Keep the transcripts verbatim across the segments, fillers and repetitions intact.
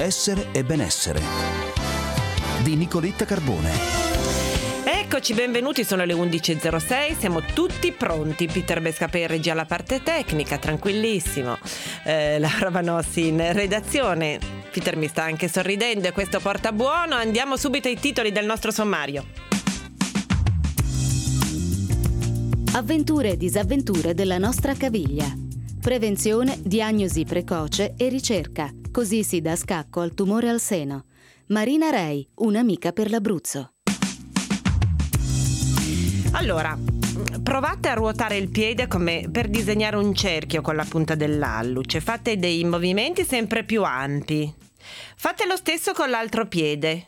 Essere e benessere di Nicoletta Carbone. Eccoci, benvenuti, sono le undici e zero sei, siamo tutti pronti. Peter Bescapè in regia alla parte tecnica, tranquillissimo. Eh, Laura Vanossi in redazione. Peter mi sta anche sorridendo e questo porta buono. Andiamo subito ai titoli del nostro sommario. Avventure e disavventure della nostra caviglia. Prevenzione, diagnosi precoce e ricerca. Così si dà scacco al tumore al seno. Marina Rei, un'amica per l'Abruzzo. Allora, provate a ruotare il piede come per disegnare un cerchio con la punta dell'alluce. Fate dei movimenti sempre più ampi. Fate lo stesso con l'altro piede.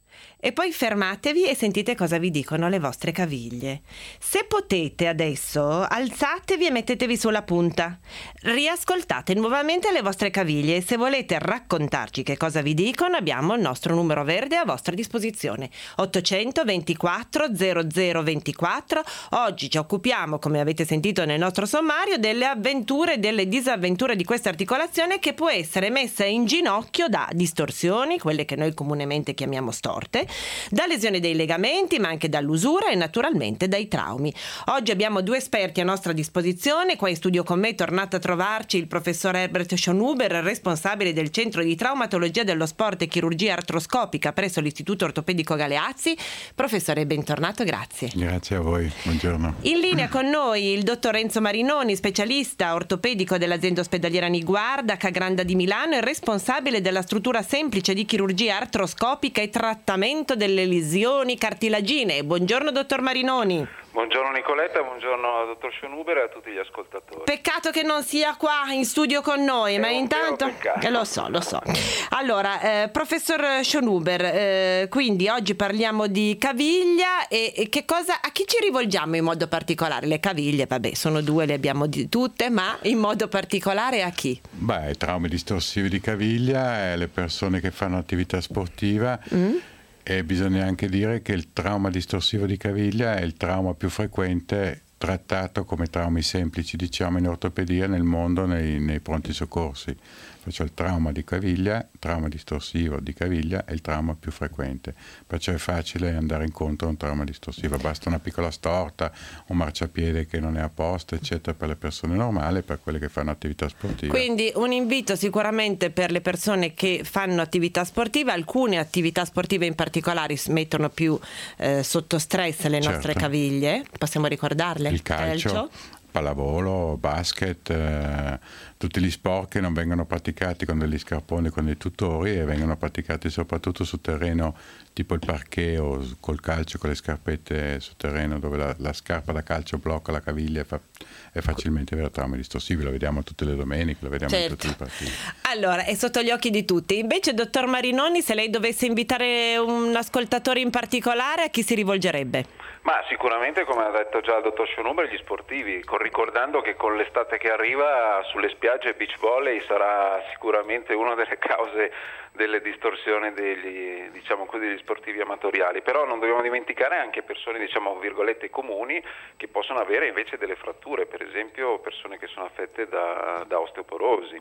E poi fermatevi e sentite cosa vi dicono le vostre caviglie. Se potete adesso, alzatevi e mettetevi sulla punta. Riascoltate nuovamente le vostre caviglie e se volete raccontarci che cosa vi dicono abbiamo il nostro numero verde a vostra disposizione. ottocento ventiquattro zero zero ventiquattro. Oggi ci occupiamo, come avete sentito nel nostro sommario, delle avventure e delle disavventure di questa articolazione che può essere messa in ginocchio da distorsioni, quelle che noi comunemente chiamiamo storte, da lesioni dei legamenti, ma anche dall'usura e naturalmente dai traumi. Oggi abbiamo due esperti a nostra disposizione. Qua in studio con me è tornato a trovarci il professor Herbert Schönhuber, responsabile del Centro di Traumatologia dello Sport e Chirurgia Artroscopica presso l'Istituto Ortopedico Galeazzi. Professore, bentornato, grazie. Grazie a voi, buongiorno. In linea con noi il dottor Renzo Marinoni, specialista ortopedico dell'azienda ospedaliera Niguarda Cagranda di Milano e responsabile della struttura semplice di chirurgia artroscopica e trattamento delle lesioni cartilagine. Buongiorno dottor Marinoni. Buongiorno Nicoletta, buongiorno al dottor Schönhuber e a tutti gli ascoltatori. Peccato che non sia qua in studio con noi, È ma un intanto eh, lo so, lo so. Allora, eh, professor Schönhuber, eh, quindi oggi parliamo di caviglia e, e che cosa, a chi ci rivolgiamo in modo particolare? Le caviglie, vabbè, sono due, le abbiamo di tutte, ma in modo particolare a chi? Beh, traumi distorsivi di caviglia, eh, le persone che fanno attività sportiva. Mm? E bisogna anche dire che il trauma distorsivo di caviglia è il trauma più frequente trattato come traumi semplici, diciamo, in ortopedia nel mondo, nei, nei pronti soccorsi. Perciò il trauma di caviglia, trauma distorsivo di caviglia è il trauma più frequente. Perciò è facile andare incontro a un trauma distorsivo. Basta una piccola storta, un marciapiede che non è a posto, eccetera, per le persone normali e per quelle che fanno attività sportiva. Quindi un invito sicuramente per le persone che fanno attività sportiva. Alcune attività sportive in particolare mettono più eh, sotto stress le nostre certo. caviglie. Possiamo ricordarle? Il calcio, calcio. pallavolo, basket, eh, tutti gli sport che non vengono praticati con degli scarponi, con dei tutori e vengono praticati soprattutto su terreno tipo il parquet o col calcio con le scarpette su terreno dove la, la scarpa da calcio blocca la caviglia e fa, è facilmente avere traumi distorsivi. Lo vediamo tutte le domeniche, lo vediamo certo. in tutti i partiti. Allora, è sotto gli occhi di tutti. Invece, dottor Marinoni, se lei dovesse invitare un ascoltatore in particolare, a chi si rivolgerebbe? Ma sicuramente, come ha detto già il dottor Schönhuber, gli sportivi, con, ricordando che con l'estate che arriva sulle spiagge beach volley sarà sicuramente una delle cause delle distorsioni degli, diciamo così, degli sportivi amatoriali. Però non dobbiamo dimenticare anche persone, diciamo, virgolette, comuni che possono avere invece delle fratture, per esempio persone che sono affette da, da osteoporosi.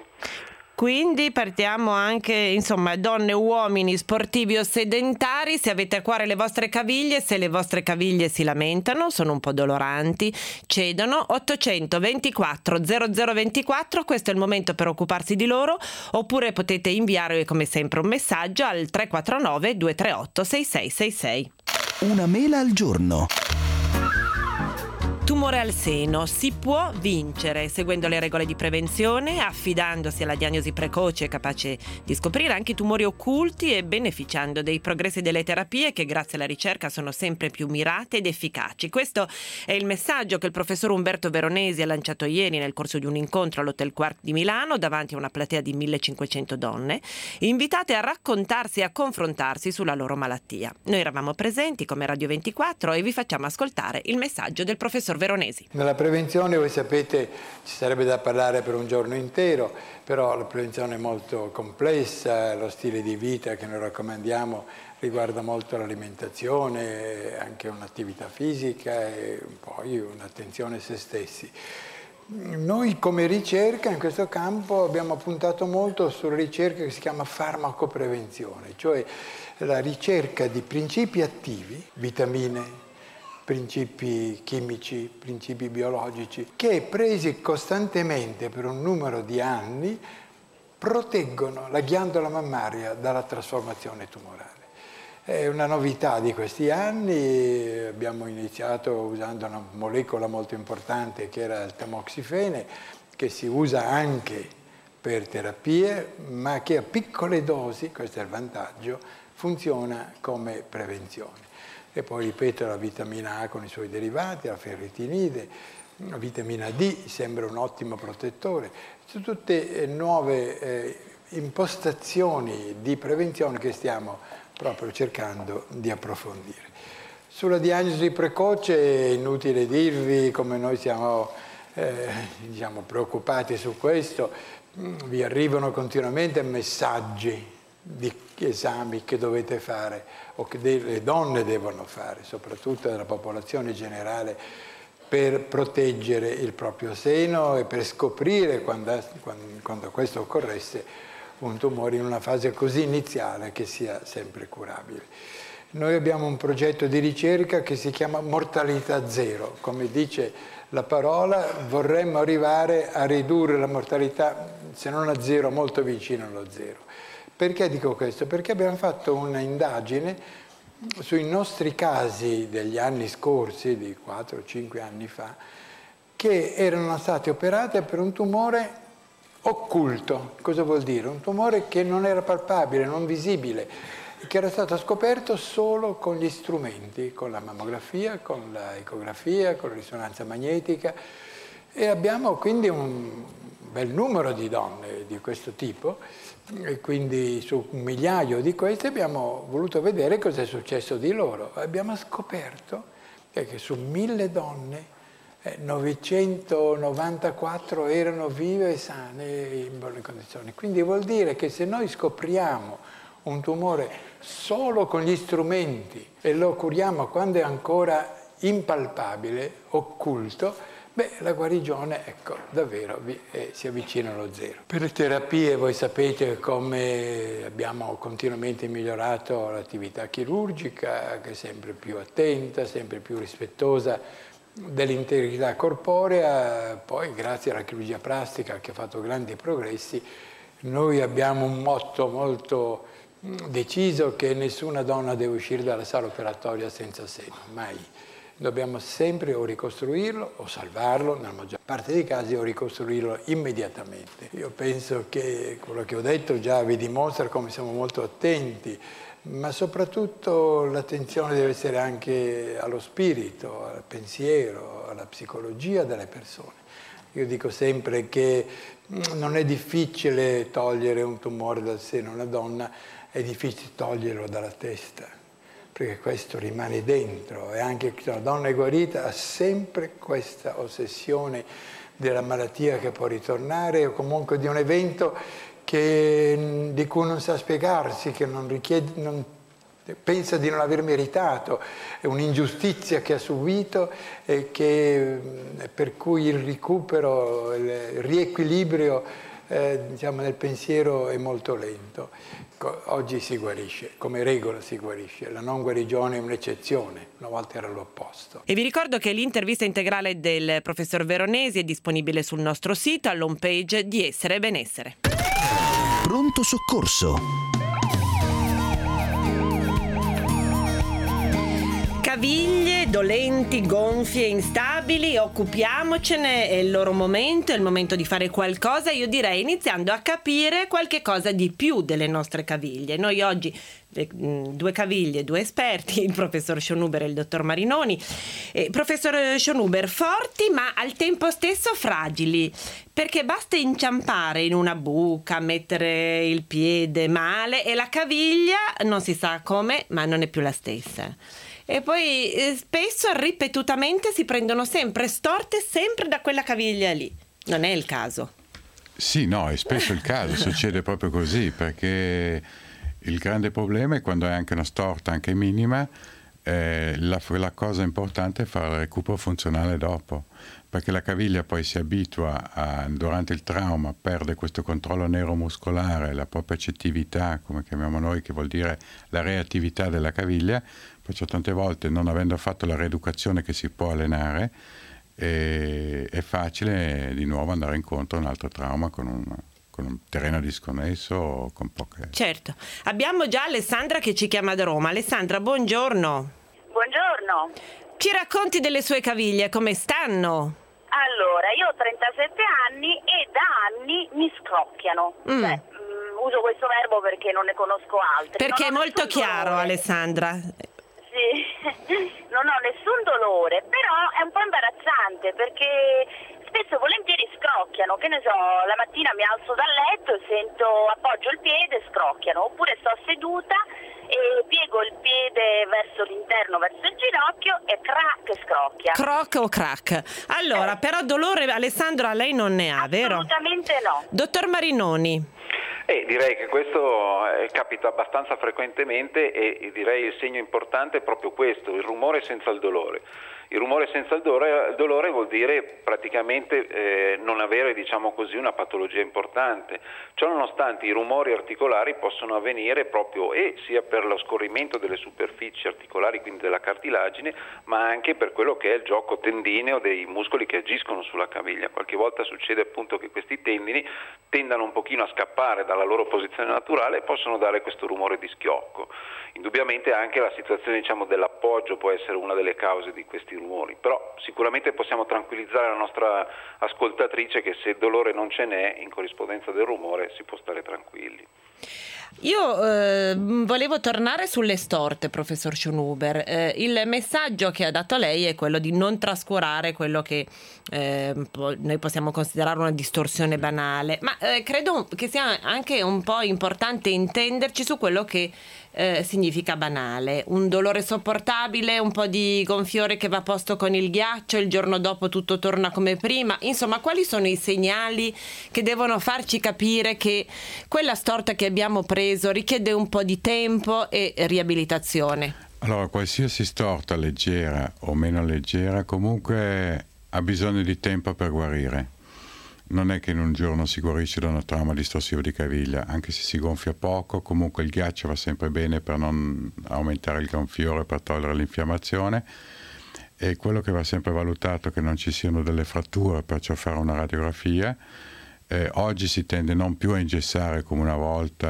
Quindi partiamo anche, insomma, donne, uomini, sportivi o sedentari, se avete a cuore le vostre caviglie, se le vostre caviglie si lamentano, sono un po' doloranti, cedono, ottocento ventiquattro zero zero ventiquattro, questo è il momento per occuparsi di loro, oppure potete inviare come sempre un messaggio al tre quattro nove due tre otto sei sei sei sei. Una mela al giorno. Tumore al seno si può vincere seguendo le regole di prevenzione, affidandosi alla diagnosi precoce capace di scoprire anche i tumori occulti e beneficiando dei progressi delle terapie che grazie alla ricerca sono sempre più mirate ed efficaci. Questo è il messaggio che il professor Umberto Veronesi ha lanciato ieri nel corso di un incontro all'Hotel Quark di Milano davanti a una platea di millecinquecento donne invitate a raccontarsi e a confrontarsi sulla loro malattia. Noi eravamo presenti come Radio ventiquattro e vi facciamo ascoltare il messaggio del professor Veronesi. Nella prevenzione, voi sapete, ci sarebbe da parlare per un giorno intero, però la prevenzione è molto complessa, lo stile di vita che noi raccomandiamo riguarda molto l'alimentazione, anche un'attività fisica e poi un'attenzione a se stessi. Noi come ricerca in questo campo abbiamo puntato molto sulla ricerca che si chiama farmacoprevenzione, cioè la ricerca di principi attivi, vitamine, principi chimici, principi biologici, che presi costantemente per un numero di anni proteggono la ghiandola mammaria dalla trasformazione tumorale. È una novità di questi anni, abbiamo iniziato usando una molecola molto importante che era il tamoxifene, che si usa anche per terapie, ma che a piccole dosi, questo è il vantaggio, funziona come prevenzione. E poi ripeto la vitamina A con i suoi derivati, la ferritinide, la vitamina D sembra un ottimo protettore. Sono tutte nuove eh, impostazioni di prevenzione che stiamo proprio cercando di approfondire. Sulla diagnosi precoce è inutile dirvi come noi siamo eh, diciamo, preoccupati su questo, vi arrivano continuamente messaggi di esami che dovete fare o che le donne devono fare, soprattutto della popolazione generale, per proteggere il proprio seno e per scoprire quando, quando, quando questo occorresse un tumore in una fase così iniziale che sia sempre curabile. Noi abbiamo un progetto di ricerca che si chiama mortalità zero. Come dice la parola, vorremmo arrivare a ridurre la mortalità, se non a zero, molto vicino allo zero. Perché dico questo? Perché abbiamo fatto una indagine sui nostri casi degli anni scorsi, di quattro o cinque anni fa, che erano state operate per un tumore occulto. Cosa vuol dire? Un tumore che non era palpabile, non visibile, che era stato scoperto solo con gli strumenti, con la mammografia, con l'ecografia, con la risonanza magnetica, e abbiamo quindi un bel numero di donne di questo tipo, e quindi su un migliaio di queste abbiamo voluto vedere cosa è successo di loro. Abbiamo scoperto che su mille donne novecentonovantaquattro erano vive e sane in buone condizioni. Quindi vuol dire che se noi scopriamo un tumore solo con gli strumenti e lo curiamo quando è ancora impalpabile, occulto, beh, la guarigione, ecco, davvero vi, eh, si avvicina allo zero. Per le terapie voi sapete come abbiamo continuamente migliorato l'attività chirurgica, che è sempre più attenta, sempre più rispettosa dell'integrità corporea. Poi grazie alla chirurgia plastica che ha fatto grandi progressi, noi abbiamo un motto molto deciso che nessuna donna deve uscire dalla sala operatoria senza seno, mai. Dobbiamo sempre o ricostruirlo o salvarlo, nella maggior parte dei casi, o ricostruirlo immediatamente. Io penso che quello che ho detto già vi dimostra come siamo molto attenti, ma soprattutto l'attenzione deve essere anche allo spirito, al pensiero, alla psicologia delle persone. Io dico sempre che non è difficile togliere un tumore dal seno a una donna, è difficile toglierlo dalla testa, perché questo rimane dentro, e anche se una donna è guarita ha sempre questa ossessione della malattia che può ritornare, o comunque di un evento che, di cui non sa spiegarsi, che non richiede, non, pensa di non aver meritato, è un'ingiustizia che ha subito e che, per cui il recupero, il riequilibrio eh, diciamo, nel pensiero è molto lento. Oggi si guarisce, come regola si guarisce, la non guarigione è un'eccezione, una volta era l'opposto. E vi ricordo che l'intervista integrale del professor Veronesi è disponibile sul nostro sito, all'home page di Essere e Benessere. Pronto soccorso. Caviglie dolenti, gonfie, instabili, occupiamocene, è il loro momento, è il momento di fare qualcosa, io direi iniziando a capire qualche cosa di più delle nostre caviglie. Noi oggi eh, due caviglie, due esperti, il professor Schönhuber e il dottor Marinoni. Eh, professor Schönhuber, forti ma al tempo stesso fragili, perché basta inciampare in una buca, mettere il piede male e la caviglia non si sa come, ma non è più la stessa. E poi eh, spesso ripetutamente si prendono sempre storte sempre da quella caviglia lì. Non è il caso. Sì, no, è spesso il caso, succede proprio così, perché il grande problema è quando è anche una storta, anche minima, eh, la, la cosa importante è fare il recupero funzionale dopo, perché la caviglia poi si abitua a, durante il trauma, perde questo controllo neuromuscolare, la propria accettività, come chiamiamo noi, che vuol dire la reattività della caviglia, perciò tante volte, non avendo fatto la rieducazione che si può allenare, è, è facile di nuovo andare incontro a un altro trauma con un, con un terreno disconnesso o con poche... Certo. Abbiamo già Alessandra che ci chiama da Roma. Alessandra, buongiorno. Buongiorno. Ci racconti delle sue caviglie, come stanno? Allora, io ho trentasette anni e da anni mi scrocchiano. Mm. Cioè, mh, uso questo verbo perché non ne conosco altri. Perché è Non ho molto nessun chiaro, dolore. Alessandra. Sì, non ho nessun dolore, però è un po' imbarazzante perché spesso e volentieri scrocchiano. Che ne so, la mattina mi alzo dal letto e sento, appoggio il piede e scrocchiano, oppure sto seduta e piego il piede verso l'interno, verso il ginocchio e crack, scrocchia. Croc o crack? Allora, Eh. però dolore, Alessandra, lei non ne ha, vero? Assolutamente no. Dottor Marinoni. Eh, direi che questo eh, capita abbastanza frequentemente e, e direi il segno importante è proprio questo, il rumore senza il dolore. Il rumore senza il dolore, il dolore vuol dire praticamente eh, non avere, diciamo così, una patologia importante. Ciò nonostante i rumori articolari possono avvenire proprio e sia per lo scorrimento delle superfici articolari, quindi della cartilagine, ma anche per quello che è il gioco tendineo dei muscoli che agiscono sulla caviglia. Qualche volta succede appunto che questi tendini tendano un pochino a scappare dalla loro posizione naturale e possono dare questo rumore di schiocco. Indubbiamente anche la situazione, diciamo, dell'appoggio può essere una delle cause di questi rumori, però sicuramente possiamo tranquillizzare la nostra ascoltatrice che se dolore non ce n'è, in corrispondenza del rumore si può stare tranquilli. Io eh, volevo tornare sulle storte, professor Schönhuber. Eh, il messaggio che ha dato lei è quello di non trascurare quello che eh, noi possiamo considerare una distorsione banale, ma eh, credo che sia anche un po' importante intenderci su quello che eh, significa banale. Un dolore sopportabile, un po' di gonfiore che va posto con il ghiaccio, il giorno dopo tutto torna come prima. Insomma, quali sono i segnali che devono farci capire che quella storta che abbiamo preso richiede un po' di tempo e riabilitazione? Allora, qualsiasi storta, leggera o meno leggera, comunque ha bisogno di tempo per guarire. Non è che in un giorno si guarisce da un trauma distorsivo di caviglia, anche se si gonfia poco, comunque il ghiaccio va sempre bene per non aumentare il gonfiore, per togliere l'infiammazione. E quello che va sempre valutato è che non ci siano delle fratture, perciò fare una radiografia. Eh, oggi si tende non più a ingessare come una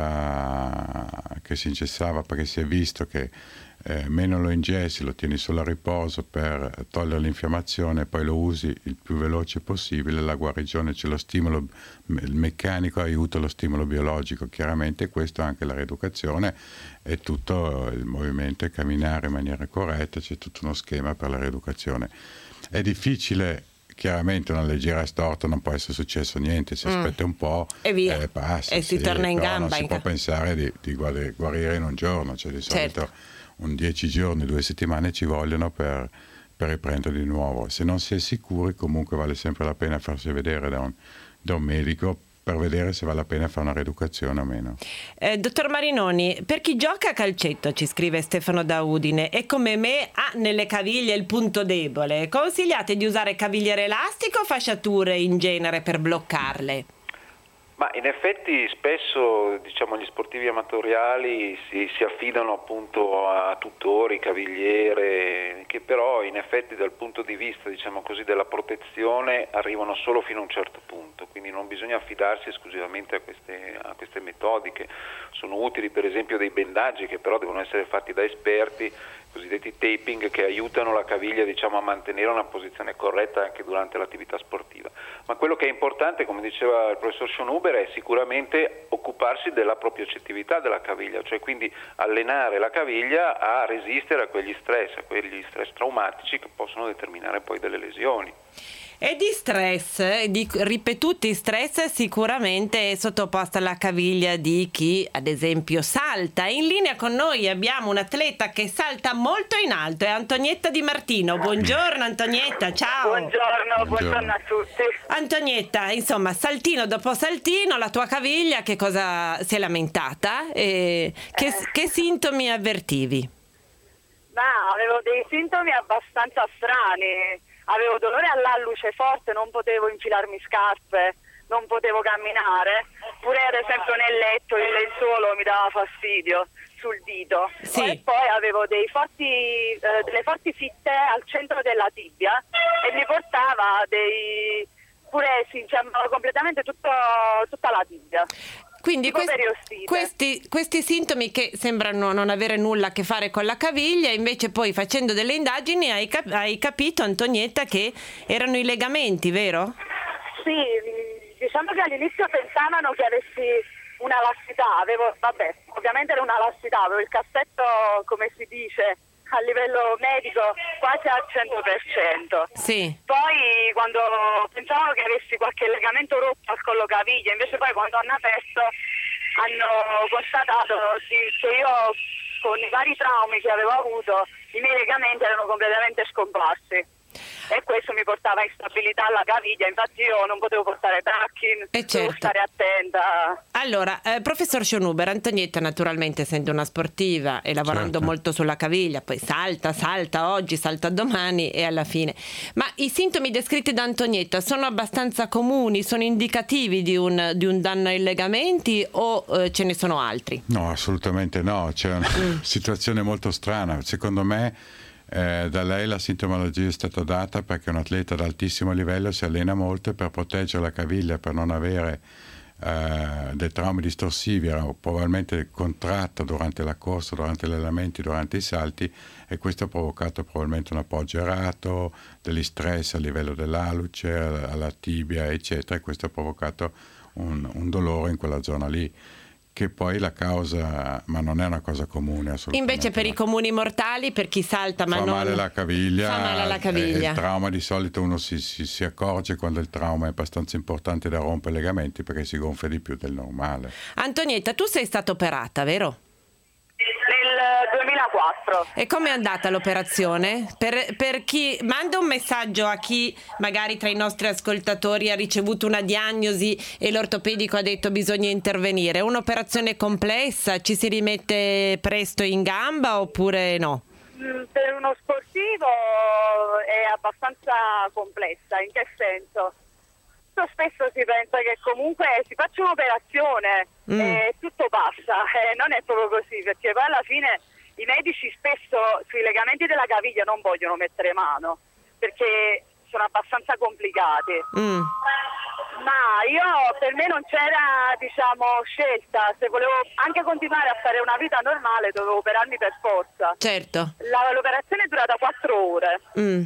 volta che si ingessava, perché si è visto che eh, meno lo ingessi, lo tieni solo a riposo per togliere l'infiammazione e poi lo usi il più veloce possibile, la guarigione c'è, lo stimolo il meccanico aiuta lo stimolo biologico, chiaramente questo anche la rieducazione e tutto il movimento e camminare in maniera corretta, c'è tutto uno schema per la rieducazione. È difficile. Chiaramente una leggera storta non può essere successo niente, si aspetta un po' e via, eh, passa, e si sì, torna in però gamba. non si in può ca- pensare di, di guarire, guarire in un giorno, cioè di solito Certo. un dieci giorni, due settimane ci vogliono per, per riprendere di nuovo. Se non si è sicuri comunque vale sempre la pena farsi vedere da un, da un medico per vedere se vale la pena fare una rieducazione o meno. Eh, dottor Marinoni, per chi gioca a calcetto, ci scrive Stefano da Udine, e come me ha nelle caviglie il punto debole, consigliate di usare cavigliere elastiche o fasciature in genere per bloccarle? Ma in effetti spesso, diciamo, gli sportivi amatoriali si, si affidano appunto a tutori, cavigliere, che però in effetti dal punto di vista, diciamo così, della protezione arrivano solo fino a un certo punto, quindi non bisogna affidarsi esclusivamente a queste, a queste metodiche. Sono utili per esempio dei bendaggi che però devono essere fatti da esperti, cosiddetti taping, che aiutano la caviglia, diciamo, a mantenere una posizione corretta anche durante l'attività sportiva. Ma quello che è importante, come diceva il professor Schönhuber, è sicuramente occuparsi della propriocettività della caviglia, cioè quindi allenare la caviglia a resistere a quegli stress, a quegli stress traumatici che possono determinare poi delle lesioni. E di stress, di ripetuti stress, sicuramente è sottoposta la caviglia di chi, ad esempio, salta. In linea con noi abbiamo un atleta che salta molto in alto, è Antonietta Di Martino. Buongiorno Antonietta, ciao. Buongiorno, buongiorno a tutti. Antonietta, insomma, saltino dopo saltino, la tua caviglia che cosa si è lamentata? E che, Eh. che sintomi avvertivi? Ma avevo dei sintomi abbastanza strani. avevo dolore all'alluce forte, non potevo infilarmi scarpe, non potevo camminare, pure ad esempio nel letto il lenzuolo mi dava fastidio sul dito. Sì. E poi avevo dei forti, eh, delle forti fitte al centro della tibia e mi portava dei pure si infiammava completamente tutto, tutta la tibia. Quindi Tipo questi, periostite. questi, questi sintomi che sembrano non avere nulla a che fare con la caviglia, invece poi facendo delle indagini hai, cap- hai capito, Antonietta, che erano i legamenti, vero? Sì, diciamo che all'inizio pensavano che avessi una lassità, avevo, vabbè, ovviamente era una lassità, avevo il cassetto, come si dice, a livello medico quasi al cento per cento. Sì. Poi quando pensavano che avessi qualche legamento rotto al collo caviglia, invece poi quando hanno aperto hanno constatato sì, che io con i vari traumi che avevo avuto i miei legamenti erano completamente scomparsi. E questo mi portava instabilità alla caviglia, infatti io non potevo portare tacchi, Eh, certo. dovevo stare attenta. Allora, eh, professor Schönhuber, Antonietta naturalmente essendo una sportiva e lavorando Certo. molto sulla caviglia, poi salta, salta oggi, salta domani e alla fine. Ma i sintomi descritti da Antonietta sono abbastanza comuni, sono indicativi di un, di un danno ai legamenti o eh, ce ne sono altri? No, assolutamente no, c'è una situazione molto strana. Secondo me eh, da lei la sintomologia è stata data perché un atleta ad altissimo livello si allena molto per proteggere la caviglia, per non avere eh, dei traumi distorsivi, era probabilmente contratta durante la corsa, durante gli allenamenti, durante i salti, e questo ha provocato probabilmente un appoggio errato, degli stress a livello dell'alluce, alla tibia, eccetera, e questo ha provocato un, un dolore in quella zona lì, che poi la causa, ma non è una cosa comune assolutamente. Invece per i comuni mortali, per chi salta ma fa non... male la caviglia, fa male alla e caviglia. il trauma di solito uno si, si, si accorge quando il trauma è abbastanza importante da rompere i legamenti, perché si gonfia di più del normale. Antonietta, tu sei stata operata, vero? Nel duemilaquattro. E com'è andata l'operazione? Per, per chi manda un messaggio a chi magari tra i nostri ascoltatori ha ricevuto una diagnosi e l'ortopedico ha detto bisogna intervenire. È un'operazione complessa? Ci si rimette presto in gamba oppure no? Mm, Per uno sportivo è abbastanza complessa, in che senso? Molto spesso si pensa che comunque si faccia un'operazione Mm. e tutto passa, e non è proprio così, perché poi alla fine i medici spesso sui legamenti della caviglia non vogliono mettere mano, perché sono abbastanza complicati. Mm. Ma io, per me non c'era, diciamo, scelta, se volevo anche continuare a fare una vita normale dovevo operarmi per forza. Certo. La- l'operazione è durata quattro ore. Mm.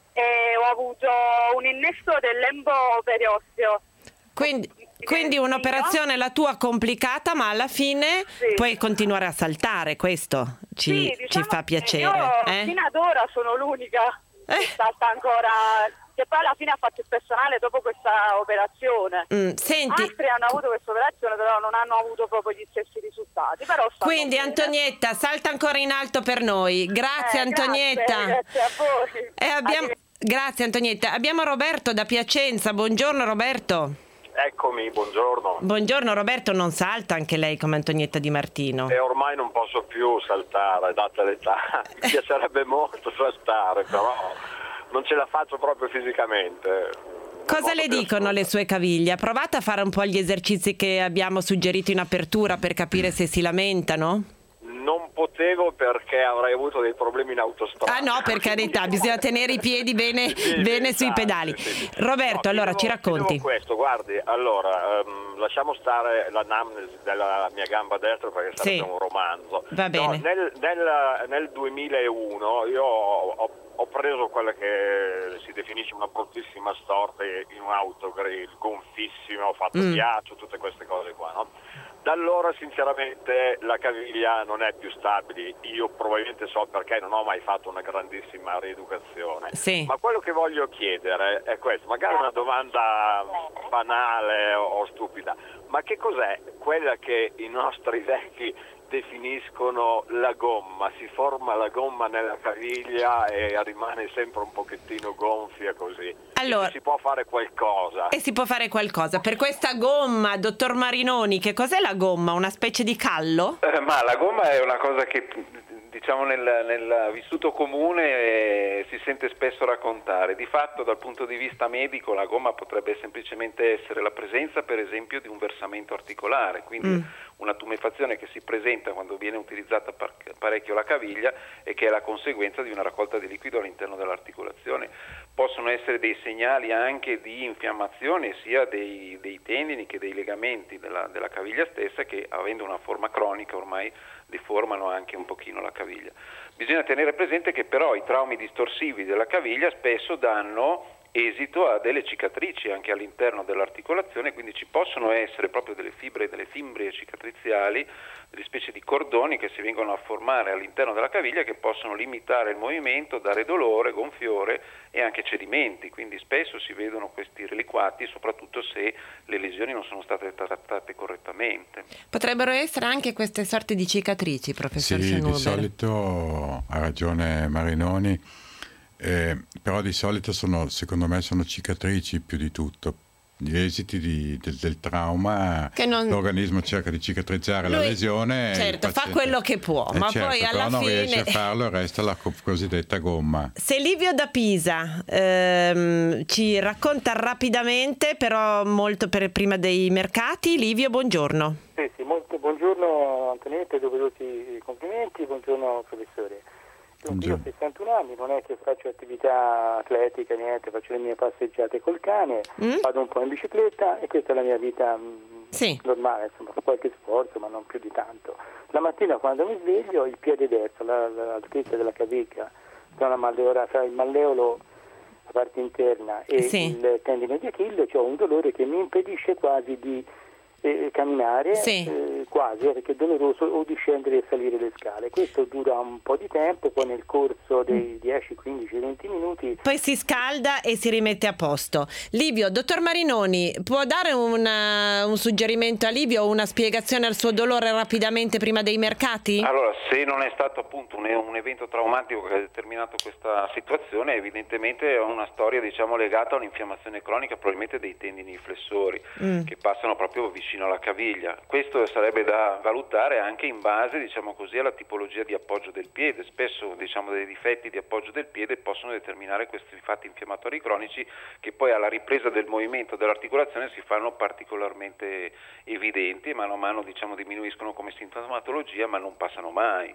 E ho avuto un innesto del lembo periosseo. Quindi, quindi un'operazione la tua complicata, ma alla fine Sì. puoi continuare a saltare, questo ci, Sì, ci diciamo fa che piacere. Io eh? fino ad ora sono l'unica che Eh. salta ancora, che poi alla fine ha fatto il personale dopo questa operazione. Mm, senti, Altri hanno avuto questa operazione, però non hanno avuto proprio gli stessi risultati. Però stanno quindi bene. Antonietta, salta ancora in alto per noi. Grazie Eh, Antonietta. Grazie, grazie a voi. E abbiamo... Arrivederci. Grazie Antonietta. Abbiamo Roberto da Piacenza. Buongiorno Roberto. Eccomi, buongiorno. Buongiorno Roberto, non salta anche lei come Antonietta Di Martino? E ormai non posso più saltare, data l'età. Mi piacerebbe molto saltare, però non ce la faccio proprio fisicamente. Cosa le dicono le sue caviglie? Provate a fare un po' gli esercizi che abbiamo suggerito in apertura per capire se si lamentano? Non potevo perché avrei avuto dei problemi in autostrada. Ah no, per carità, bisogna tenere i piedi bene, Sì, bene sì, sui esatto, pedali. sì, sì. Roberto, No, allora ti ci devo- ti racconti. devo questo, guardi, allora, ehm, lasciamo stare l'anamnesi della mia gamba destra perché sarebbe Sì. un romanzo. Va bene. No, nel, nel, nel duemilauno io ho, ho- ho preso quella che si definisce una bruttissima storta in un autogrill, gonfissima, ho fatto Mm. ghiaccio, tutte queste cose qua, no? Da allora sinceramente la caviglia non è più stabile, io probabilmente so perché non ho mai fatto una grandissima rieducazione, Sì. ma quello che voglio chiedere è questo, magari una domanda banale o, o stupida, ma che cos'è quella che i nostri vecchi definiscono la gomma? Si forma la gomma nella caviglia e rimane sempre un pochettino gonfia così. Allora- si può fare qualcosa? E si può fare qualcosa. Per questa gomma, dottor Marinoni, che cos'è la gomma? Una specie di callo? Eh, ma la gomma è una cosa che diciamo nel, nel vissuto comune eh, si sente spesso raccontare. Di fatto dal punto di vista medico la gomma potrebbe semplicemente essere la presenza per esempio di un versamento articolare, quindi mm. una tumefazione che si presenta quando viene utilizzata parecchio la caviglia e che è la conseguenza di una raccolta di liquido all'interno dell'articolazione. Possono essere dei segnali anche di infiammazione sia dei, dei tendini che dei legamenti della, della caviglia stessa, che avendo una forma cronica ormai deformano anche un pochino la caviglia. Bisogna tenere presente che però i traumi distorsivi della caviglia spesso danno esito a delle cicatrici anche all'interno dell'articolazione, quindi ci possono essere proprio delle fibre, delle fimbrie cicatriziali, delle specie di cordoni che si vengono a formare all'interno della caviglia che possono limitare il movimento, dare dolore, gonfiore e anche cedimenti, quindi spesso si vedono questi reliquati soprattutto se le lesioni non sono state trattate correttamente. Potrebbero essere anche queste sorte di cicatrici, professor Sì, Schönuber. Di solito ha ragione Marinoni. Eh, però di solito sono, secondo me, sono cicatrici più di tutto. Gli esiti di, del, del trauma, che non... l'organismo cerca di cicatrizzare Lui, la lesione. Certo, paziente... fa quello che può, eh ma certo, poi alla però non fine riesce a farlo e resta la co- cosiddetta gomma. Se Livio da Pisa ehm, ci racconta rapidamente, però molto per prima dei mercati. Livio, buongiorno. Sì, sì, molto buongiorno Antonietta, doverosi complimenti, buongiorno professore. Io ho sessantuno anni, non è che faccio attività atletica, niente, faccio le mie passeggiate col cane, mm? vado un po' in bicicletta e questa è la mia vita mh, sì. normale, insomma, fa qualche sforzo ma non più di tanto. La mattina quando mi sveglio il piede destro, la, l'altezza della caviglia, tra, la malleola, tra il malleolo, la parte interna e sì. il tendine di Achille, ho un dolore che mi impedisce quasi di eh, camminare, sì. eh, quasi, perché è doloroso, o di scendere e salire le scale. Questo dura un po' di tempo, poi nel corso dei dieci, quindici, venti minuti poi si scalda e si rimette a posto. Livio, dottor Marinoni, può dare una, un suggerimento a Livio o una spiegazione al suo dolore rapidamente prima dei mercati? Allora, se non è stato appunto un, un evento traumatico che ha determinato questa situazione, evidentemente è una storia diciamo legata a un'infiammazione cronica, probabilmente dei tendini flessori mm. che passano proprio vicino alla caviglia. Questo sarebbe da valutare anche in base, diciamo così, alla tipologia di appoggio del piede. Spesso, diciamo, dei difetti di appoggio del piede possono determinare questi fatti infiammatori cronici che poi alla ripresa del movimento dell'articolazione si fanno particolarmente evidenti e mano a mano, diciamo, diminuiscono come sintomatologia, ma non passano mai.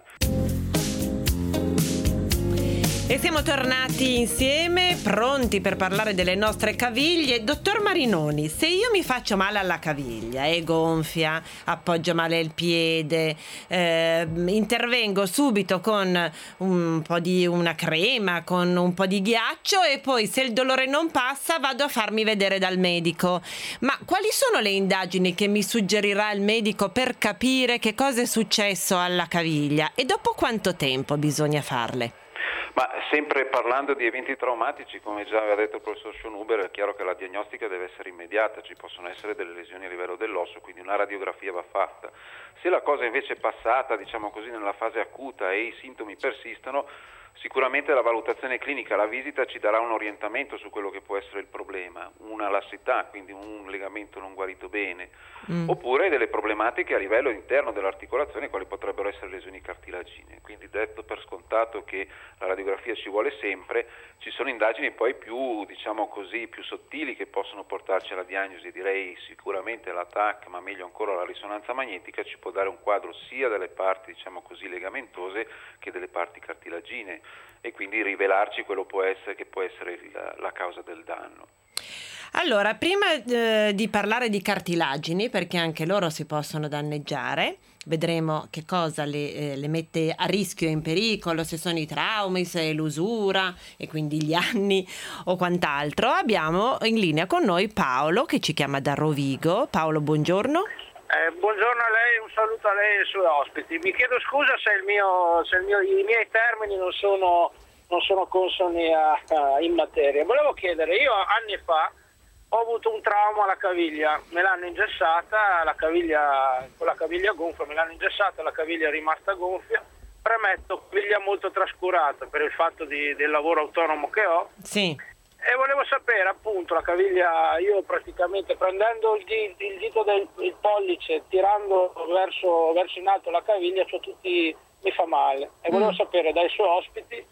E siamo tornati insieme, pronti per parlare delle nostre caviglie. Dottor Marinoni, se io mi faccio male alla caviglia, è gonfia, appoggio male il piede, eh, intervengo subito con un po' di una crema, con un po' di ghiaccio e poi se il dolore non passa vado a farmi vedere dal medico. Ma quali sono le indagini che mi suggerirà il medico per capire che cosa è successo alla caviglia e dopo quanto tempo bisogna farle? Ma sempre parlando di eventi traumatici, come già aveva detto il professor Schönuber, è chiaro che la diagnostica deve essere immediata, ci possono essere delle lesioni a livello dell'osso, quindi una radiografia va fatta. Se la cosa invece è passata, diciamo così, nella fase acuta e i sintomi persistono, sicuramente la valutazione clinica, la visita ci darà un orientamento su quello che può essere il problema, una lassità, quindi un legamento non guarito bene, mm. oppure delle problematiche a livello interno dell'articolazione, quali potrebbero essere lesioni cartilagine. Quindi, detto per scontato che la radiografia ci vuole sempre, ci sono indagini poi più, diciamo così, più sottili che possono portarci alla diagnosi. Direi sicuramente la T A C, ma meglio ancora la risonanza magnetica ci può dare un quadro sia delle parti, diciamo così, legamentose che delle parti cartilagine, e quindi rivelarci quello può essere che può essere la, la causa del danno. Allora, prima eh, di parlare di cartilagini, perché anche loro si possono danneggiare, vedremo che cosa le, eh, le mette a rischio e in pericolo, se sono i traumi, se è l'usura e quindi gli anni o quant'altro. Abbiamo in linea con noi Paolo che ci chiama da Rovigo. Paolo, buongiorno. Eh, buongiorno a lei, un saluto a lei e ai suoi ospiti. Mi chiedo scusa se, il mio, se il mio, i miei termini non sono, non sono consoni a, a, in materia. Volevo chiedere, io anni fa ho avuto un trauma alla caviglia, me l'hanno ingessata, la caviglia, con la caviglia gonfia, me l'hanno ingessata, la caviglia è rimasta gonfia. Premetto, caviglia molto trascurata per il fatto di, del lavoro autonomo che ho. Sì. E volevo sapere appunto la caviglia, io praticamente prendendo il, di, il dito del il pollice, tirando verso, verso in alto la caviglia, cioè tutti, mi fa male. E volevo mm. sapere dai suoi ospiti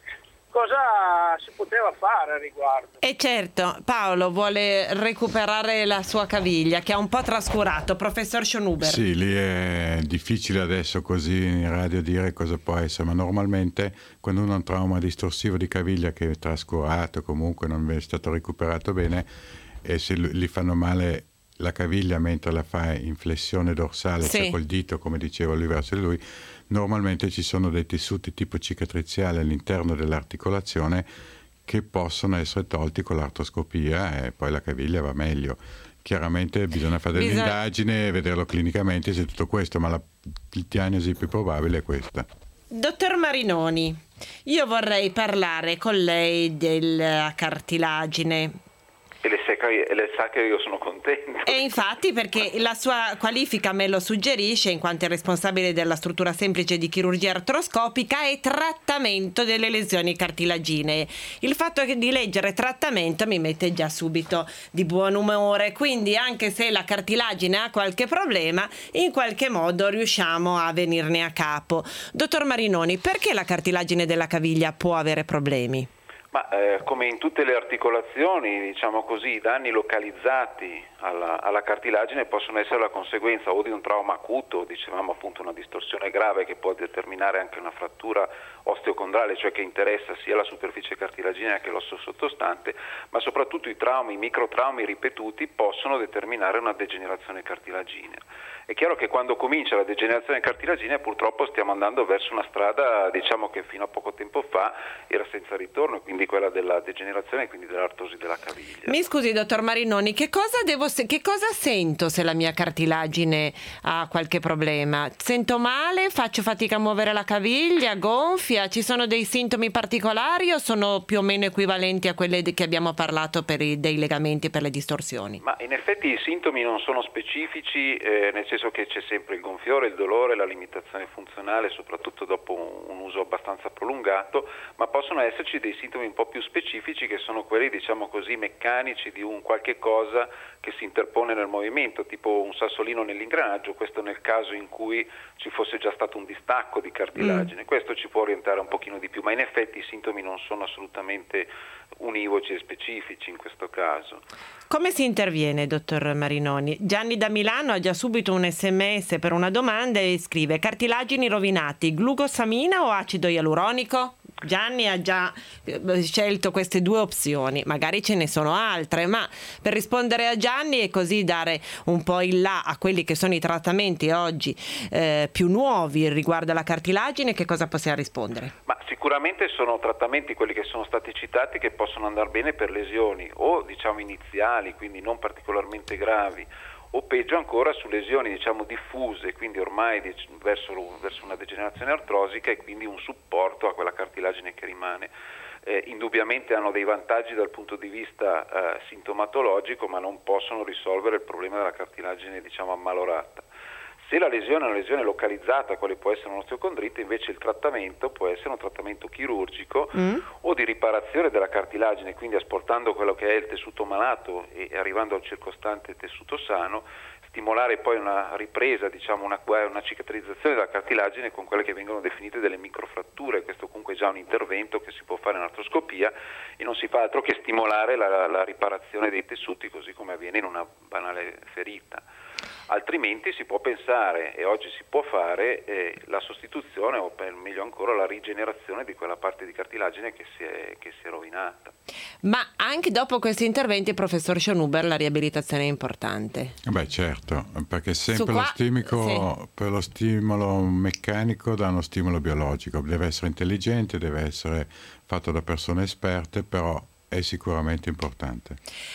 cosa si poteva fare al riguardo. E certo, Paolo vuole recuperare la sua caviglia che ha un po' trascurato. Professor Schönhuber. Sì, lì è difficile adesso così in radio dire cosa può essere, ma normalmente quando uno ha un trauma distorsivo di caviglia che è trascurato, comunque non è stato recuperato bene, e se gli fanno male la caviglia mentre la fa in flessione dorsale, sì. cioè col dito, come diceva lui verso lui, normalmente ci sono dei tessuti tipo cicatriziali all'interno dell'articolazione che possono essere tolti con l'artroscopia e poi la caviglia va meglio. Chiaramente bisogna fare delle bisogna... indagini e vederlo clinicamente se tutto questo, ma la diagnosi più probabile è questa. Dottor Marinoni, io vorrei parlare con lei della cartilagine. E le, sa che, le sa che io sono contento. E infatti, perché la sua qualifica me lo suggerisce, in quanto è responsabile della struttura semplice di chirurgia artroscopica e trattamento delle lesioni cartilaginee. Il fatto di leggere trattamento mi mette già subito di buon umore, quindi anche se la cartilagine ha qualche problema, in qualche modo riusciamo a venirne a capo. Dottor Marinoni, perché la cartilagine della caviglia può avere problemi? Ma eh, come in tutte le articolazioni, diciamo così, i danni localizzati alla, alla cartilagine possono essere la conseguenza o di un trauma acuto, dicevamo appunto una distorsione grave che può determinare anche una frattura osteocondrale, cioè che interessa sia la superficie cartilaginea che l'osso sottostante, ma soprattutto i traumi, i microtraumi ripetuti possono determinare una degenerazione cartilaginea. È chiaro che quando comincia la degenerazione cartilaginea purtroppo stiamo andando verso una strada, diciamo, che fino a poco tempo fa era senza ritorno, quindi quella della degenerazione e quindi dell'artrosi della caviglia. Mi scusi, dottor Marinoni, che cosa devo che cosa sento se la mia cartilagine ha qualche problema? Sento male, faccio fatica a muovere la caviglia, gonfia, ci sono dei sintomi particolari o sono più o meno equivalenti a quelle che abbiamo parlato per i, dei legamenti per le distorsioni? Ma in effetti i sintomi non sono specifici, eh, nel senso che c'è sempre il gonfiore, il dolore, la limitazione funzionale, soprattutto dopo un, un uso abbastanza prolungato, ma possono esserci dei sintomi un po' più specifici che sono quelli, diciamo così, meccanici di un qualche cosa che si interpone nel movimento, tipo un sassolino nell'ingranaggio, questo nel caso in cui ci fosse già stato un distacco di cartilagine. Mm. Questo ci può orientare un pochino di più, ma in effetti i sintomi non sono assolutamente univoci e specifici in questo caso. Come si interviene, dottor Marinoni? Gianni da Milano ha già subito un sms per una domanda e scrive: cartilagini rovinati, glucosamina o acido ialuronico? Gianni ha già scelto queste due opzioni, magari ce ne sono altre, ma per rispondere a Gianni e così dare un po' il là a quelli che sono i trattamenti oggi eh, più nuovi riguardo alla cartilagine, che cosa possiamo rispondere? Ma sicuramente sono trattamenti, quelli che sono stati citati, che possono andare bene per lesioni o diciamo iniziali, quindi non particolarmente gravi, o peggio ancora su lesioni diciamo diffuse, quindi ormai verso, verso una degenerazione artrosica e quindi un supporto a quella cartilagine che rimane. Eh, indubbiamente hanno dei vantaggi dal punto di vista eh, sintomatologico, ma non possono risolvere il problema della cartilagine diciamo ammalorata. Se la lesione è una lesione localizzata, quale può essere un'osteocondrite, invece il trattamento può essere un trattamento chirurgico mm. o di riparazione della cartilagine, quindi asportando quello che è il tessuto malato e arrivando al circostante tessuto sano, stimolare poi una ripresa, diciamo una, una cicatrizzazione della cartilagine con quelle che vengono definite delle microfratture. Questo comunque è già un intervento che si può fare in artroscopia e non si fa altro che stimolare la, la riparazione dei tessuti, così come avviene in una banale ferita. Altrimenti si può pensare, e oggi si può fare, eh, la sostituzione o per meglio ancora la rigenerazione di quella parte di cartilagine che si è, che si è rovinata. Ma anche dopo questi interventi, professor Schönhuber, la riabilitazione è importante? Beh certo, perché sempre qua, lo, stimico, sì. per lo stimolo meccanico dà uno stimolo biologico, deve essere intelligente, deve essere fatto da persone esperte, però è sicuramente importante.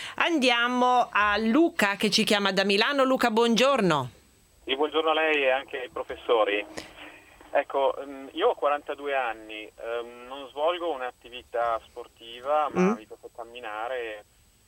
Andiamo a Luca che ci chiama da Milano. Luca, buongiorno. Sì, buongiorno a lei e anche ai professori. Ecco, io ho quarantadue anni, non svolgo un'attività sportiva, ma mm. mi piace camminare.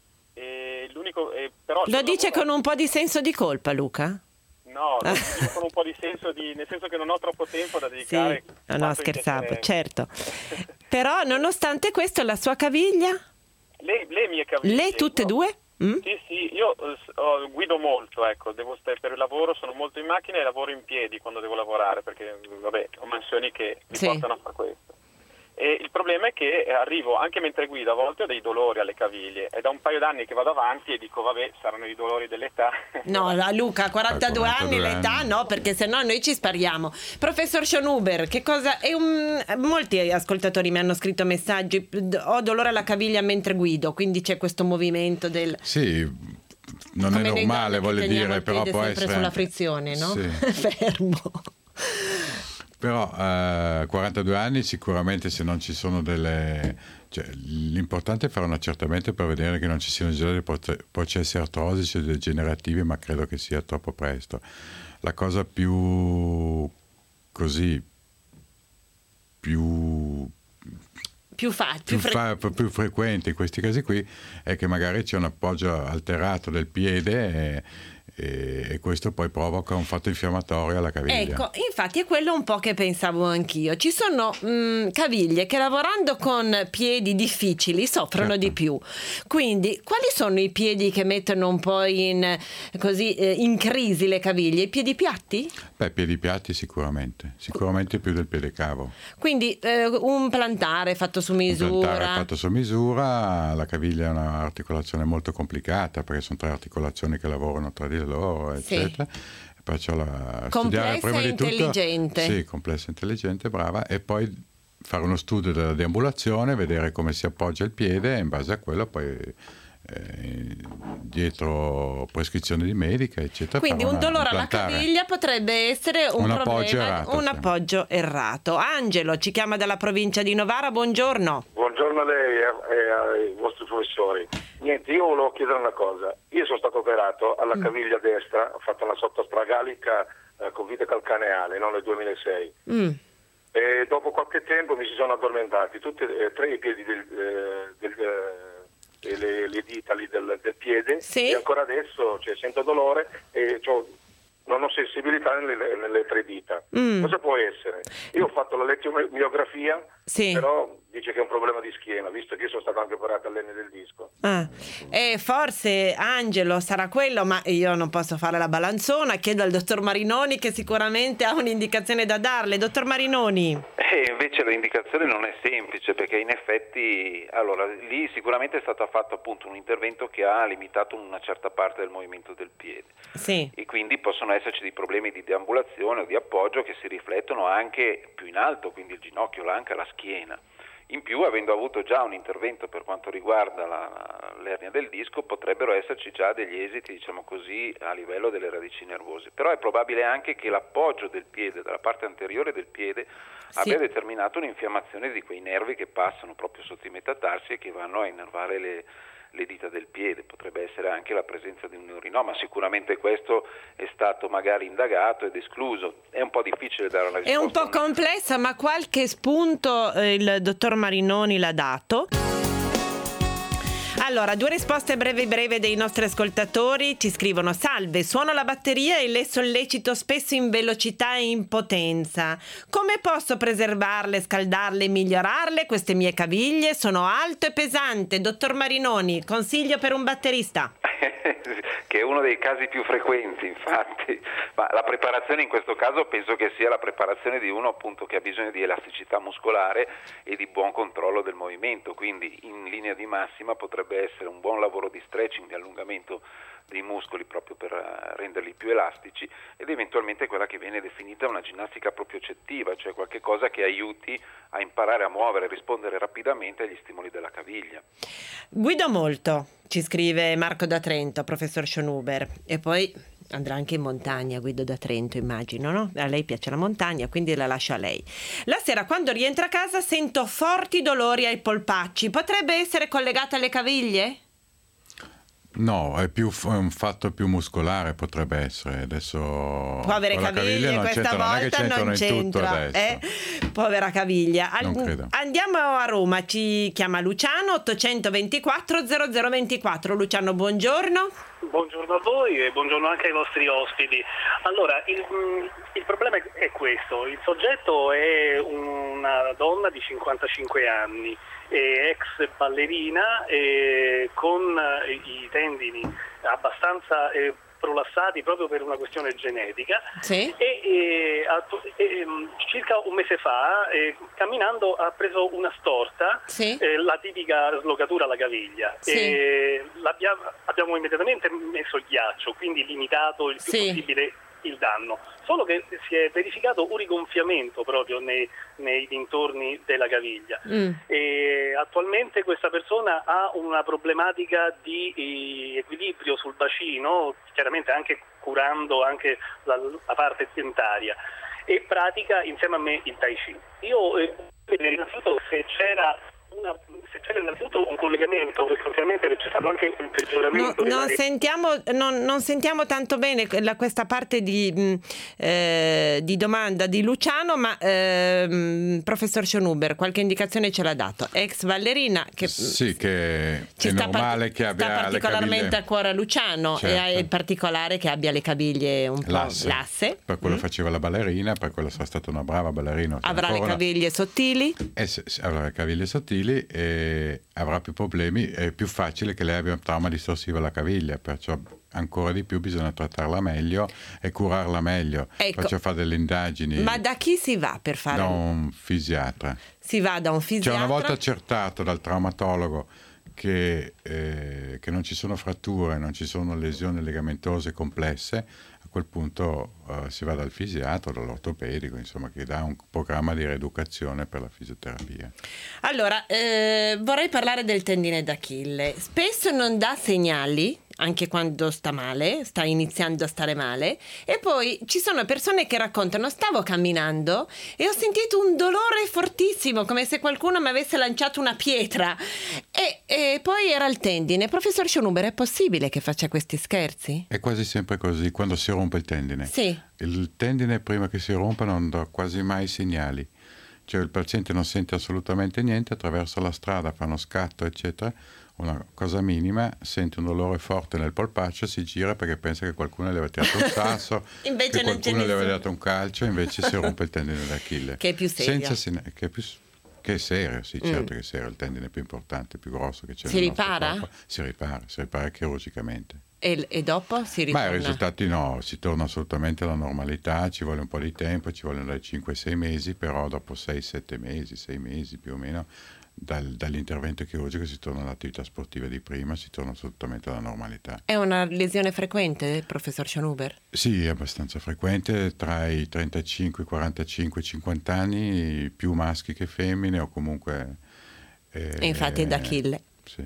E l'unico, e però Lo dice lavoro... con un po' di senso di colpa, Luca? No, lo dico con un po' di senso di, nel senso che non ho troppo tempo da dedicare. Sì, no, no, scherzavo, certo. Però nonostante questo la sua caviglia? Le, le mie caviglie. Le tutte e due? Mm? Sì, sì, io uh, guido molto, ecco, devo stare per il lavoro, sono molto in macchina e lavoro in piedi quando devo lavorare, perché vabbè, ho mansioni che mi sì. portano a fare questo. E il problema è che arrivo, anche mentre guido, a volte ho dei dolori alle caviglie. È da un paio d'anni che vado avanti e dico, vabbè, saranno i dolori dell'età. No, la Luca, quarantadue anni, l'età anni. no, perché sennò noi ci spariamo. Professor Schönhuber, che cosa... È un... Molti ascoltatori mi hanno scritto messaggi, ho dolore alla caviglia mentre guido, quindi c'è questo movimento del... Sì, non come è normale, voglio dire, però può sempre essere... sulla frizione, no? Sì. Fermo. Però eh, quarantadue anni sicuramente, se non ci sono delle... Cioè, l'importante è fare un accertamento per vedere che non ci siano già dei processi artrosici o degenerativi, ma credo che sia troppo presto. La cosa più così più più, fa, più, più, fre- fa, più frequente in questi casi qui è che magari c'è un appoggio alterato del piede e, e, e questo poi provoca un fatto infiammatorio alla caviglia. Ecco, infatti è quello un po' che pensavo anch'io. Ci sono mh, caviglie che lavorando con piedi difficili soffrono certo. di più. Quindi quali sono i piedi che mettono un po' in, così, eh, in crisi le caviglie? I piedi piatti? Beh, piedi piatti sicuramente, sicuramente più del piede cavo. Quindi eh, un plantare fatto su misura. Un plantare fatto su misura, la caviglia è un'articolazione molto complicata perché sono tre articolazioni che lavorano tra di loro, eccetera. Sì. Perciò la Complessa studiare prima e di tutto, intelligente. sì, complessa e intelligente, brava, e poi fare uno studio della deambulazione, vedere come si appoggia il piede e in base a quello poi eh, dietro prescrizione di medica, eccetera. Quindi un una, dolore un alla caviglia potrebbe essere un, un problema, appoggio errato, un sì. appoggio errato. Angelo ci chiama dalla provincia di Novara, buongiorno. Buongiorno a lei e ai vostri professori. Niente, io volevo chiedere una cosa. Io sono stato operato alla mm. caviglia destra, ho fatto una sottostragalica eh, con vite calcaneale, no, nel duemilasei. Mm. E dopo qualche tempo mi si sono addormentati tutti e tre i piedi del, eh, del eh, le, le dita lì del, del piede, sì. E ancora adesso cioè, sento dolore e c'ho, non ho sensibilità nelle, nelle tre dita. Mm. Cosa può essere? Io ho fatto la lettomiografia, sì. Però dice che è un problema di schiena, visto che io sono stato anche operato all'enne del disco. Ah. E forse Angelo sarà quello, ma io non posso fare la balanzona, chiedo al dottor Marinoni che sicuramente ha un'indicazione da darle. Dottor Marinoni. E invece l'indicazione non è semplice, perché in effetti allora lì sicuramente è stato fatto appunto un intervento che ha limitato una certa parte del movimento del piede, sì. E quindi possono esserci dei problemi di deambulazione o di appoggio che si riflettono anche più in alto, quindi il ginocchio, l'anca, la schiena. In più, avendo avuto già un intervento per quanto riguarda la, l'ernia del disco, potrebbero esserci già degli esiti, diciamo così, a livello delle radici nervose. Però è probabile anche che l'appoggio del piede, dalla parte anteriore del piede, sì. abbia determinato un'infiammazione di quei nervi che passano proprio sotto i metatarsi e che vanno a innervare le, le dita del piede. Potrebbe essere anche la presenza di un neurinoma, sicuramente questo è stato magari indagato ed escluso. È un po' difficile dare una risposta. È un po' complessa, ma qualche spunto eh, il dottor Marinoni l'ha dato. Allora, due risposte breve breve dei nostri ascoltatori. Ci scrivono: salve, suono la batteria e le sollecito spesso in velocità e in potenza. Come posso preservarle, scaldarle e migliorarle? Queste mie caviglie sono alto e pesante. Dottor Marinoni, consiglio per un batterista? Che è uno dei casi più frequenti, infatti, ma la preparazione in questo caso penso che sia la preparazione di uno appunto che ha bisogno di elasticità muscolare e di buon controllo del movimento, quindi in linea di massima potrebbe essere un buon lavoro di stretching, di allungamento dei muscoli proprio per renderli più elastici, ed eventualmente quella che viene definita una ginnastica propriocettiva, cioè qualche cosa che aiuti a imparare a muovere e rispondere rapidamente agli stimoli della caviglia. Guido molto, ci scrive Marco da Trento, professor Schönhuber, e poi andrà anche in montagna. Guido da Trento, immagino, no? A lei piace la montagna, quindi la lascio a lei. La sera quando rientra a casa sento forti dolori ai polpacci, potrebbe essere collegata alle caviglie? No, è più è un fatto più muscolare, potrebbe essere. Adesso povere caviglie, non questa c'entra, volta non, non c'entra, eh? Povera caviglia. Al, andiamo a Roma, ci chiama Luciano, ottocentoventiquattro zero zero ventiquattro. Luciano, buongiorno. Buongiorno a voi e buongiorno anche ai vostri ospiti. Allora, il, il problema è questo: il soggetto è una donna di cinquantacinque anni e ex ballerina e con i tendini abbastanza eh, prolassati proprio per una questione genetica. Sì. e, e, e circa un mese fa eh, camminando ha preso una storta, sì. eh, la tipica slogatura alla caviglia, sì. e l'abbiamo, abbiamo immediatamente messo il ghiaccio, quindi limitato il più sì. possibile il danno, solo che si è verificato un rigonfiamento proprio nei, nei dintorni della caviglia. Mm. E attualmente questa persona ha una problematica di eh, equilibrio sul bacino, chiaramente anche curando anche la, la parte dentaria, e pratica insieme a me il Tai Chi. Io eh, innanzitutto se c'era Una, se c'era innanzitutto un collegamento, perché ovviamente c'è stato anche un peggioramento. No, non, della... sentiamo, non, non sentiamo tanto bene la, questa parte di, eh, di domanda di Luciano, ma eh, professor Schönhuber qualche indicazione ce l'ha dato. Ex ballerina che, sì, che ci è sta normale part- che abbia sta particolarmente le caviglie... a cuore a Luciano, certo. E in particolare che abbia le caviglie un po' lasse, lasse. per quello mm. faceva la ballerina, per quello sarà stata una brava ballerina. Avrà le caviglie la... sottili? Eh, se, se avrà le caviglie sottili e avrà più problemi, è più facile che lei abbia un trauma distorsivo alla caviglia, perciò ancora di più bisogna trattarla meglio e curarla meglio, ecco. perciò fare delle indagini. Ma da chi si va per fare? Da un fisiatra. Si va da un fisiatra? Cioè una volta accertato dal traumatologo che, eh, che non ci sono fratture, non ci sono lesioni ligamentose complesse, a quel punto uh, si va dal fisiatra, dall'ortopedico, insomma, che dà un programma di rieducazione per la fisioterapia. Allora, eh, vorrei parlare del tendine d'Achille. Spesso non dà segnali, anche quando sta male, sta iniziando a stare male, e poi ci sono persone che raccontano: stavo camminando e ho sentito un dolore fortissimo, come se qualcuno mi avesse lanciato una pietra, e, e poi era il tendine. Professor Schönhuber, è possibile che faccia questi scherzi? È quasi sempre così, quando si rompe il tendine. Sì. Il tendine prima che si rompa non dà quasi mai segnali, cioè il paziente non sente assolutamente niente, attraverso la strada fa uno scatto eccetera, una cosa minima, sente un dolore forte nel polpaccio, si gira perché pensa che qualcuno le aveva tirato un sasso, invece che non c'è qualcuno le aveva nessuno. dato un calcio, invece si rompe il tendine d'Achille. Che è più serio. Senza segna- che è più che è serio, sì, certo Mm. che è serio, il tendine più importante, più grosso che c'è Si nel nostro ripara? corpo. Si ripara, si ripara chirurgicamente. E, e dopo si ritorna? Ma i risultati no, si torna assolutamente alla normalità, ci vuole un po' di tempo, ci vogliono dai cinque sei mesi, però dopo sei sette mesi, sei mesi più o meno, dal, dall'intervento chirurgico si torna all'attività sportiva di prima, si torna assolutamente alla normalità. È una lesione frequente, professor Schönhuber? Sì, è abbastanza frequente, tra i trentacinque, quarantacinque, cinquanta anni, più maschi che femmine, o comunque... Eh, E infatti è d'Achille. Sì.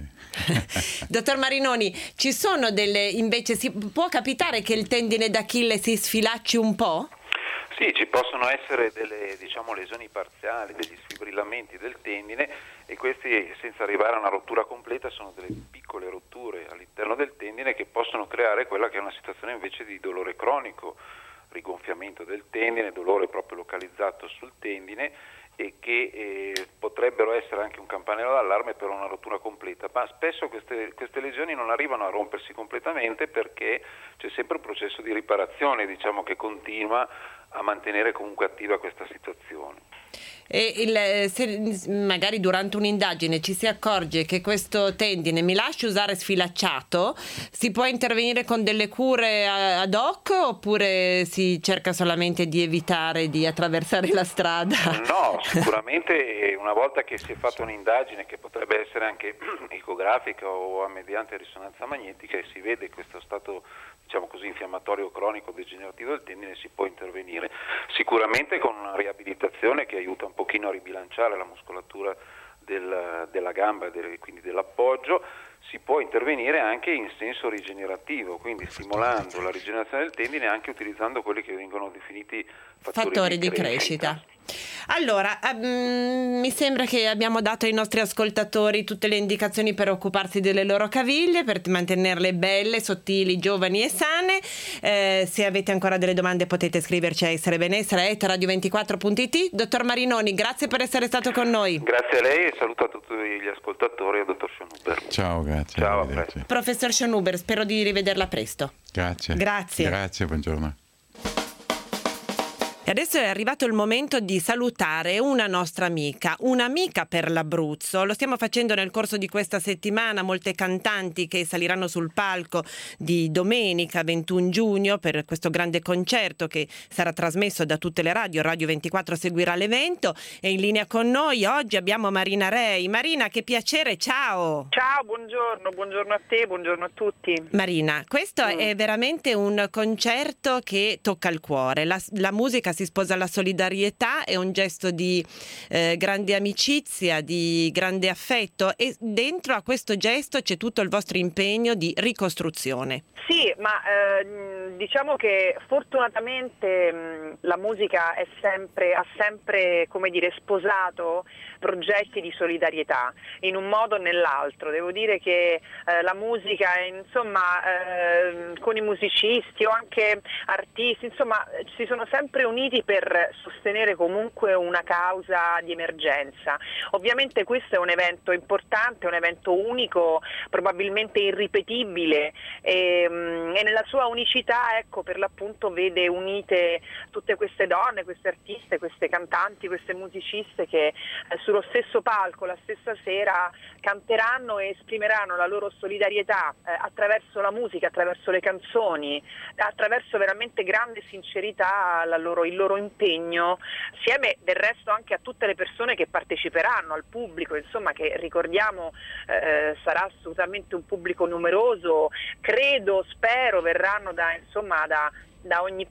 Dottor Marinoni, ci sono delle, invece si può capitare che il tendine d'Achille si sfilacci un po'? Sì, ci possono essere delle, diciamo, lesioni parziali, degli sfibrillamenti del tendine, e questi, senza arrivare a una rottura completa, sono delle piccole rotture all'interno del tendine che possono creare quella che è una situazione invece di dolore cronico, rigonfiamento del tendine, dolore proprio localizzato sul tendine, e che eh, potrebbero essere anche un campanello d'allarme per una rottura completa, ma spesso queste, queste lesioni non arrivano a rompersi completamente perché c'è sempre un processo di riparazione, diciamo, che continua a mantenere comunque attiva questa situazione. E il, se magari durante un'indagine ci si accorge che questo tendine, mi lasci usare sfilacciato, si può intervenire con delle cure ad hoc oppure si cerca solamente di evitare di attraversare la strada? No, sicuramente una volta che si è fatta un'indagine, che potrebbe essere anche ecografica o mediante risonanza magnetica, e si vede questo stato, diciamo così, infiammatorio cronico degenerativo del tendine, si può intervenire sicuramente con una riabilitazione che aiuta un pochino a ribilanciare la muscolatura del, della gamba e del, quindi dell'appoggio. Si può intervenire anche in senso rigenerativo, quindi stimolando la rigenerazione del tendine, anche utilizzando quelli che vengono definiti fattori, fattori di, di crescita. crescita. Allora, um, mi sembra che abbiamo dato ai nostri ascoltatori tutte le indicazioni per occuparsi delle loro caviglie, per mantenerle belle, sottili, giovani e sane. Eh, se avete ancora delle domande potete scriverci a essere benessere chiocciola radio ventiquattro punto it. Dottor Marinoni, grazie per essere stato con noi. Grazie a lei e saluto a tutti gli ascoltatori e al dottor Schönhuber. Ciao, grazie. Ciao, arrivederci. Professor Schönhuber, spero di rivederla presto. Grazie. Grazie. Grazie, buongiorno. E adesso è arrivato il momento di salutare una nostra amica, un'amica per l'Abruzzo. Lo stiamo facendo nel corso di questa settimana, molte cantanti che saliranno sul palco di domenica ventuno giugno per questo grande concerto che sarà trasmesso da tutte le radio. Radio ventiquattro seguirà l'evento e in linea con noi oggi abbiamo Marina Rei. Marina, che piacere, ciao! Ciao, buongiorno, buongiorno a te, buongiorno a tutti. Marina, questo mm. è veramente un concerto che tocca il cuore. La, la musica si sposa alla solidarietà, è un gesto di eh, grande amicizia, di grande affetto e dentro a questo gesto c'è tutto il vostro impegno di ricostruzione. Sì, ma eh, diciamo che fortunatamente mh, la musica è sempre, ha sempre, come dire, sposato progetti di solidarietà in un modo o nell'altro. Devo dire che eh, la musica, insomma, eh, con i musicisti o anche artisti, insomma, si sono sempre uniti per sostenere comunque una causa di emergenza. Ovviamente questo è un evento importante, un evento unico, probabilmente irripetibile e, e nella sua unicità, ecco, per l'appunto vede unite tutte queste donne, queste artiste, queste cantanti, queste musiciste che eh, sullo stesso palco la stessa sera canteranno e esprimeranno la loro solidarietà eh, attraverso la musica, attraverso le canzoni, attraverso veramente grande sincerità la loro, il loro impegno, assieme del resto anche a tutte le persone che parteciperanno, al pubblico, insomma, che ricordiamo eh, sarà assolutamente un pubblico numeroso, credo, spero verranno da, insomma, da, da ogni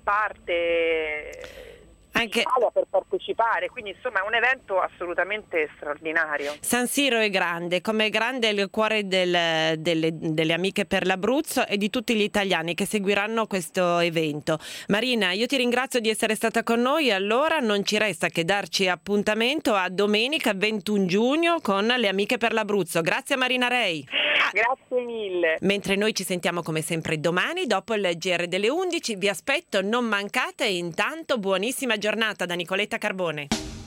parte anche per partecipare, quindi insomma è un evento assolutamente straordinario. San Siro è grande, come è grande il cuore del, delle, delle amiche per l'Abruzzo e di tutti gli italiani che seguiranno questo evento. Marina, io ti ringrazio di essere stata con noi, allora non ci resta che darci appuntamento a domenica ventuno giugno con le amiche per l'Abruzzo. Grazie a Marina Rei. Grazie mille. Mentre noi ci sentiamo come sempre domani dopo il G R delle undici, vi aspetto, non mancate e intanto buonissima giornata da Nicoletta Carbone.